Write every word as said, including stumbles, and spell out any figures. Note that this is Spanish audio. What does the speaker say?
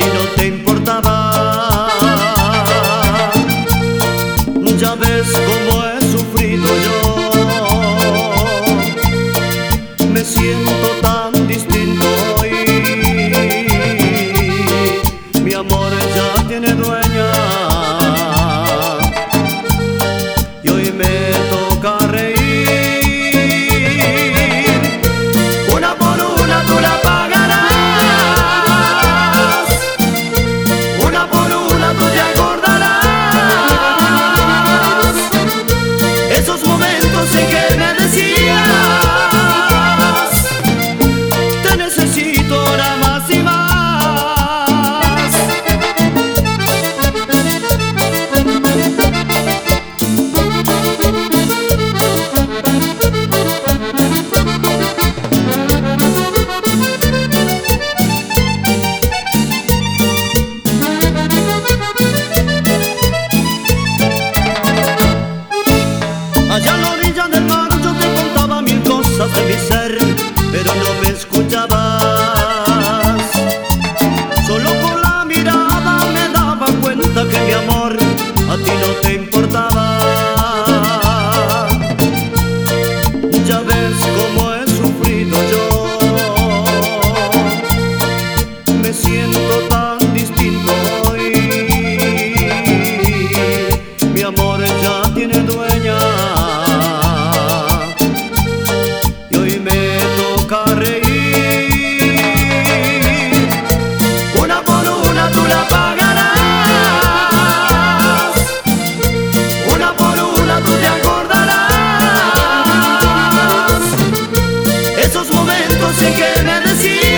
ti no te importaba. Ya ves cómo he sufrido yo. Me siento tan distinto hoy. Mi amor ya tiene dueña y hoy me toca reír. Una por una tú la pagarás, una por una tú te acordarás esos momentos en que me decías: te necesito ahora más y más. Allá en la orilla del mar yo te contaba mil cosas de mi ser, pero no me escuchabas. Solo con la mirada me daba cuenta que mi amor a ti no te importaba. Ya ves cómo he sufrido yo. Me siento tan distinto hoy. Mi amor ya tiene dueña y hoy me toca reír. Una por una tú la pagarás, una por una tú te acordarás esos momentos en que me decías: